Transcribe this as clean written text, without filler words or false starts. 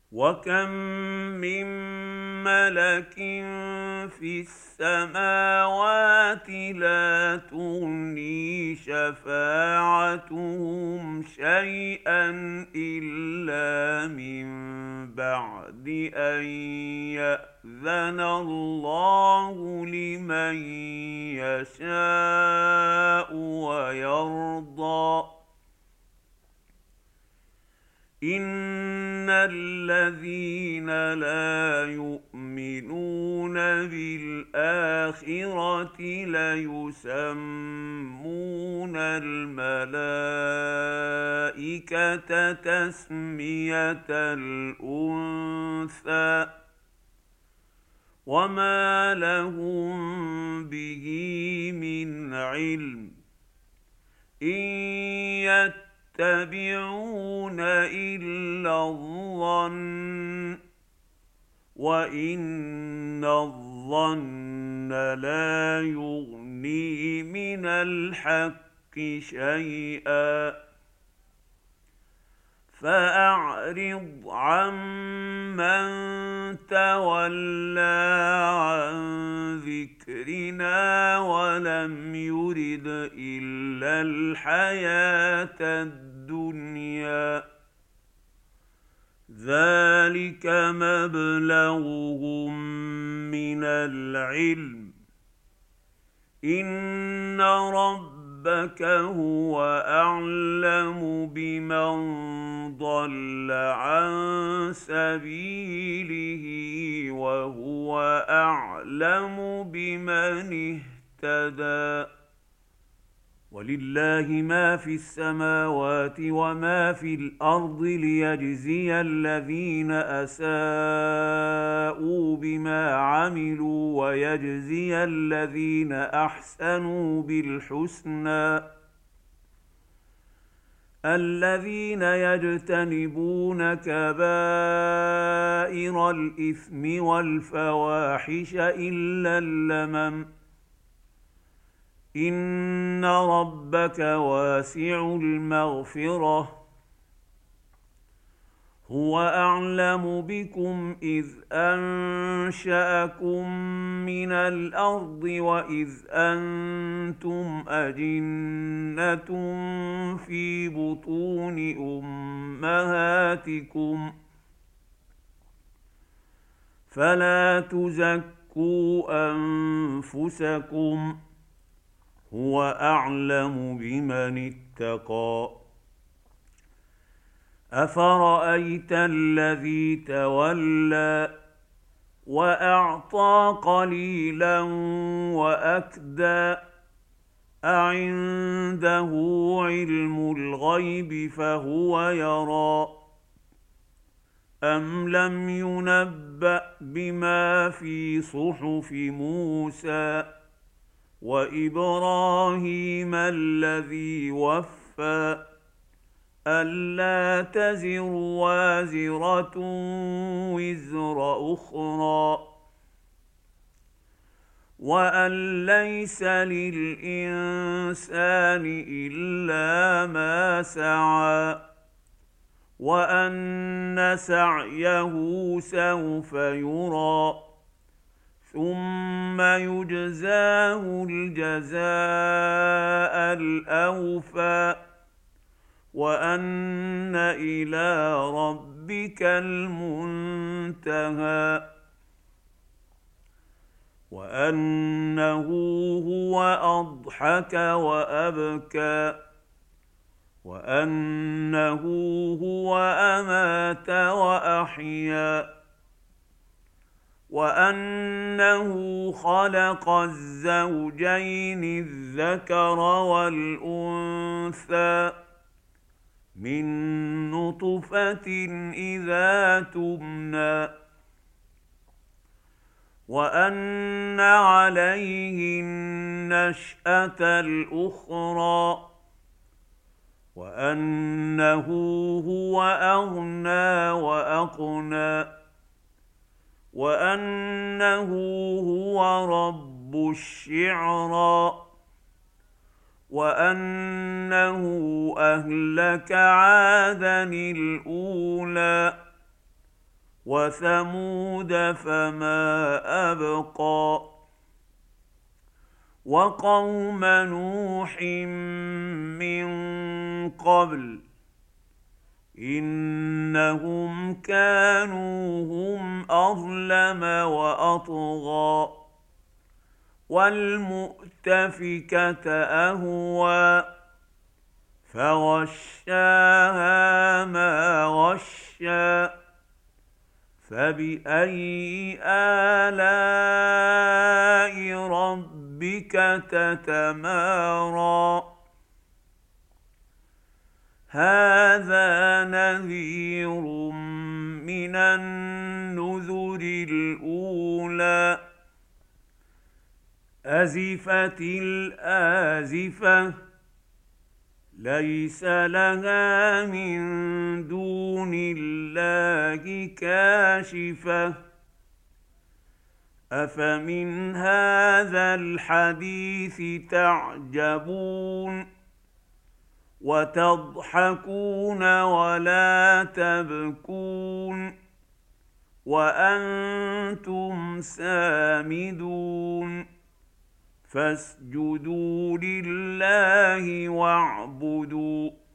وكم من ملك في السماوات لا تغني شفاعتهم شيئا إلا من بعد أن يأذن الله لمن يشاء ويرضى. إن الذين لا يؤمنون بالآخرة ليسمون الملائكة تسمية الأنثى وما لهم به من علم. إن يتبعون إلا الظن وإن الظن لا يغني من الحق شيئا. فأعرض عمن تولى عن ذكرنا ولم يرد إلا الحياة الدنيا. ذلك مبلغهم من العلم. إن ربك هو أعلم بمن ضل عن سبيله وهو أعلم بمن اهتدى. ولله ما في السماوات وما في الأرض ليجزي الذين أساءوا بما عملوا ويجزي الذين أحسنوا بالحسنى. الذين يجتنبون كبائر الإثم والفواحش إلا اللمم. إن ربك واسع المغفرة. هو أعلم بكم إذ أنشأكم من الأرض وإذ أنتم أجنة في بطون أمهاتكم فلا تزكوا أنفسكم هو أعلم بمن اتقى. أفرأيت الذي تولى وأعطى قليلا وأكدى أعنده علم الغيب فهو يرى أم لم ينبأ بما في صحف موسى وإبراهيم الذي وفى ألا تزر وازرة وزر أخرى وأن ليس للإنسان إلا ما سعى وأن سعيه سوف يرى ثم يجزاه الجزاء الأوفى وأن إلى ربك المنتهى وأنه هو أضحك وأبكى وأنه هو أمات وأحيا وأنه خلق الزوجين الذكر والأنثى من نطفة إذا تمنى وأن عليه النشأة الأخرى وأنه هو أغنى وأقنى وأنه هو رب الشعرى وأنه أهلك عادا الأولى وثمود فما أبقى وقوم نوح من قبل إنهم كانوا هم أظلم وأطغى والمؤتفكة أهوى فغشاها ما غشى فبأي آلاء ربك تتمارى هذا نذير من النذر الأولى أزفت الآزفة ليس لها من دون الله كاشفة أفمن هذا الحديث تعجبون وتضحكون ولا تبكون وأنتم سامدون فاسجدوا لله واعبدوا